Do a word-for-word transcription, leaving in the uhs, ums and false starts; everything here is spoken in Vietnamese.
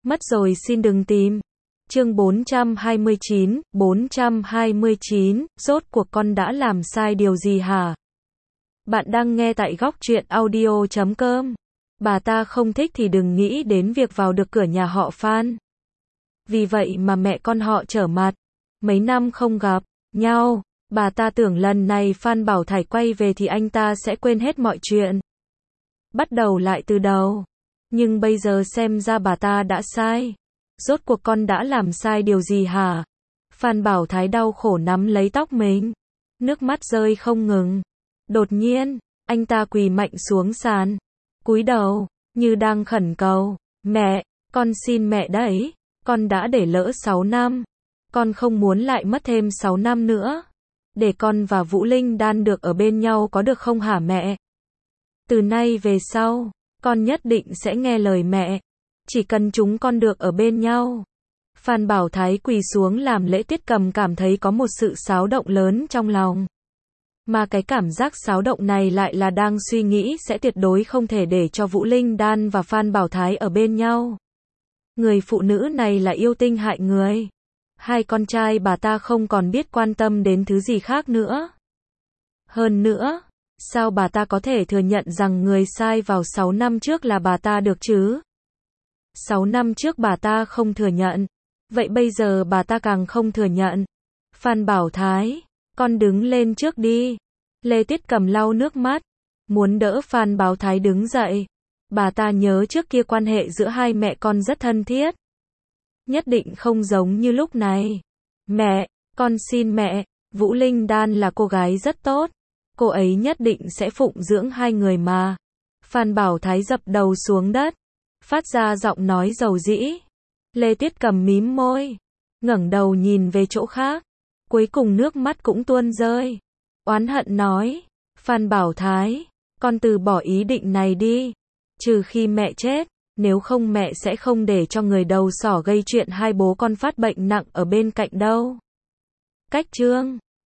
Mất rồi xin đừng tìm. Chương bốn trăm hai mươi chín, bốn trăm hai mươi chín, rốt cuộc con đã làm sai điều gì hả? Bạn đang nghe tại góc truyện audio chấm com. Bà ta không thích thì đừng nghĩ đến việc vào được cửa nhà họ Phan. Vì vậy mà mẹ con họ trở mặt. Mấy năm không gặp nhau, bà ta tưởng lần này Phan Bảo Thải quay về thì anh ta sẽ quên hết mọi chuyện. Bắt đầu lại từ đầu. Nhưng bây giờ xem ra bà ta đã sai. Rốt cuộc con đã làm sai điều gì hả? Phan Bảo Thái đau khổ nắm lấy tóc mình. Nước mắt rơi không ngừng. Đột nhiên, anh ta quỳ mạnh xuống sàn. Cúi đầu, như đang khẩn cầu. Mẹ, con xin mẹ đấy. Con đã để lỡ sáu năm. Con không muốn lại mất thêm sáu năm nữa. Để con và Vũ Linh Đan được ở bên nhau có được không hả mẹ? Từ nay về sau, con nhất định sẽ nghe lời mẹ. Chỉ cần chúng con được ở bên nhau. Phan Bảo Thái quỳ xuống làm lễ Tiết Cầm cảm thấy có một sự xáo động lớn trong lòng. Mà cái cảm giác xáo động này lại là đang suy nghĩ sẽ tuyệt đối không thể để cho Vũ Linh Đan và Phan Bảo Thái ở bên nhau. Người phụ nữ này là yêu tinh hại người. Hai con trai bà ta không còn biết quan tâm đến thứ gì khác nữa. Hơn nữa, sao bà ta có thể thừa nhận rằng người sai vào sáu năm trước là bà ta được chứ? sáu năm trước bà ta không thừa nhận. Vậy bây giờ bà ta càng không thừa nhận. Phan Bảo Thái, con đứng lên trước đi. Lê Tiết Cầm lau nước mắt. Muốn đỡ Phan Bảo Thái đứng dậy. Bà ta nhớ trước kia quan hệ giữa hai mẹ con rất thân thiết. Nhất định không giống như lúc này. Mẹ, con xin mẹ. Vũ Linh Đan là cô gái rất tốt. Cô ấy nhất định sẽ phụng dưỡng hai người mà. Phan Bảo Thái dập đầu xuống đất. Phát ra giọng nói dầu dĩ. Lê Tiết Cầm mím môi. ngẩng đầu nhìn về chỗ khác. Cuối cùng nước mắt cũng tuôn rơi. Oán hận nói. Phan Bảo Thái, con từ bỏ ý định này đi. Trừ khi mẹ chết. Nếu không mẹ sẽ không để cho người đầu sỏ gây chuyện hai bố con phát bệnh nặng ở bên cạnh đâu. Cách chương